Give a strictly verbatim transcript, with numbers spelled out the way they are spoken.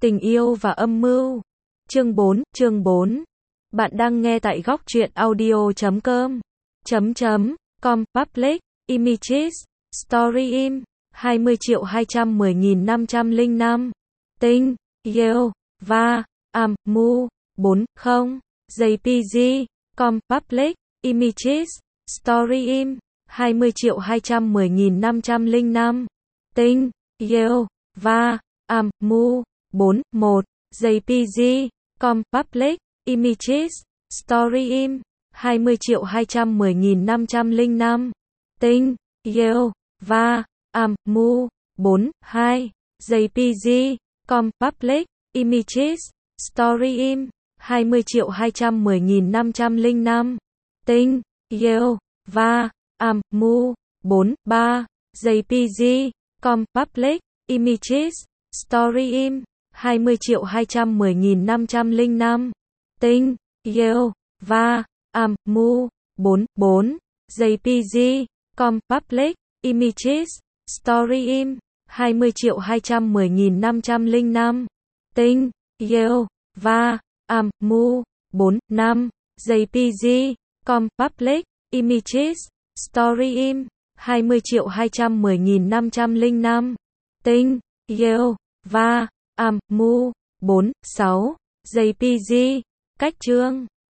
Tình yêu và âm mưu. Chương bốn, chương bốn. Bạn đang nghe tại góc truyện audio chấm com. Chấm chấm, com, public, images, story im, hai mươi triệu hai trăm mười nghìn năm trăm lẻ năm. Tình, yêu, và, âm, mưu, bốn mươi, jpg, com, public, images, story im, hai mươi triệu hai trăm mười nghìn năm trăm lẻ năm. Tình, yêu, và, âm, mưu, bốn một, jpg, com, public, images, story im, hai mươi triệu hai trăm mười nghìn năm trăm lẻ năm. Tình, yêu, và, âm, mưu, bốn hai, jpg, com, public, images, story im, hai mươi triệu hai trăm mười nghìn năm trăm lẻ năm. Tình, yêu, và, âm, mưu, bốn ba, jpg, com, public, images, story im, hai mươi triệu hai trăm mười nghìn năm trăm lẻ năm. Tình, yêu, và, âm, mưu, bốn bốn, jpg, com, public, images, story im, hai mươi triệu hai trăm mười nghìn năm trăm lẻ năm. Tình, yêu, và, âm, mưu, bốn năm, jpg, com, public, images, story im, hai mươi triệu hai trăm mười nghìn năm trăm lẻ năm. Tình, yêu, và, âm, mưu, bốn sáu, jpg, cách chương.